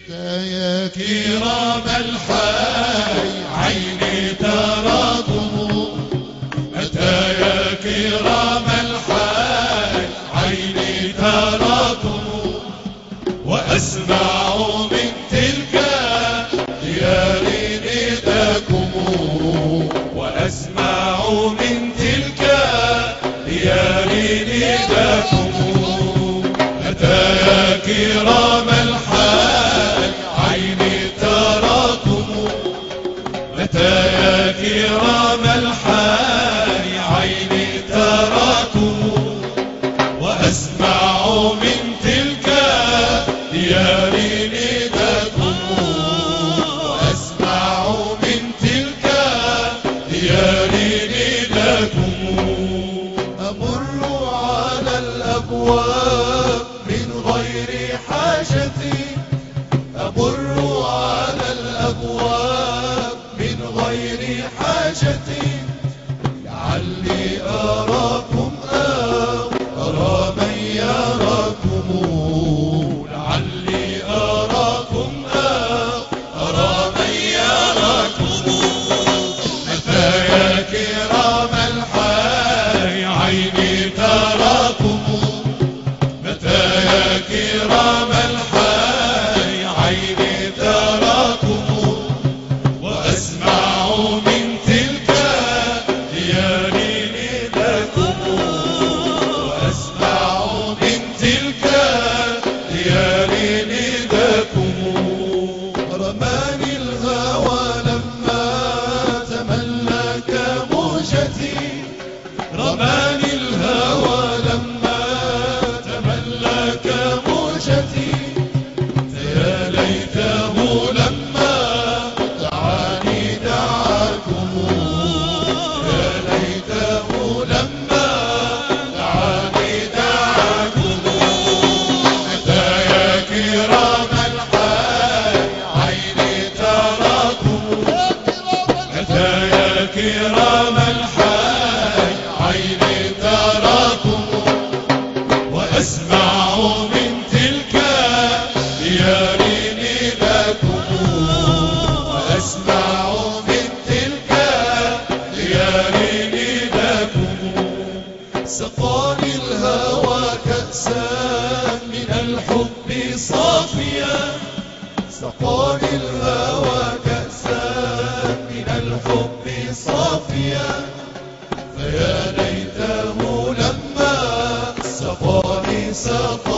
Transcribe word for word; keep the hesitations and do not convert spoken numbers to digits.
يا كرام الحي عيني تراكم، متى يا كرام الحي عيني تراكم، وأسمع من تلك ديار نداكم، وأسمع من تلك ديار نداكم، متى يا كرام الحي عيني تراكم، متى يا كرام الحي عيني تراكم، وأسمع من تلك ديار نداكم، وأسمع من تلك ديار نداكم، أمر على الأبواب من غير حاجتي، أمر على الأبواب من غير حاجتي، لعلي أراكم أو أرى من يراكم، لعلي أراكم أو أرى من يراكم، متى يا كرام الحي عيني تراكم، متى يا كرام الحي عيني تراكم، وأسمع من تلك ديار نداكم، وأسمع من تلك ديار نداكم، رماني الهوى لما تملك موجتي، رماني الهوى لما تملك موجتي، فيا ليته لما دعاني دعاكم، يا ليته لما دعاني دعاكم، متى يا كرام الحي عيني تراكم، متى يا كرام الحي عيني تراكم، وأسمع من تلك ديار نداكم، وأسمع من تلك ديار نداكم، سقاني الهوى كأسا من الحب صافيا، سقاني الهوى كأسا من الحب صافيا، فيا ليته لما سقاني سقا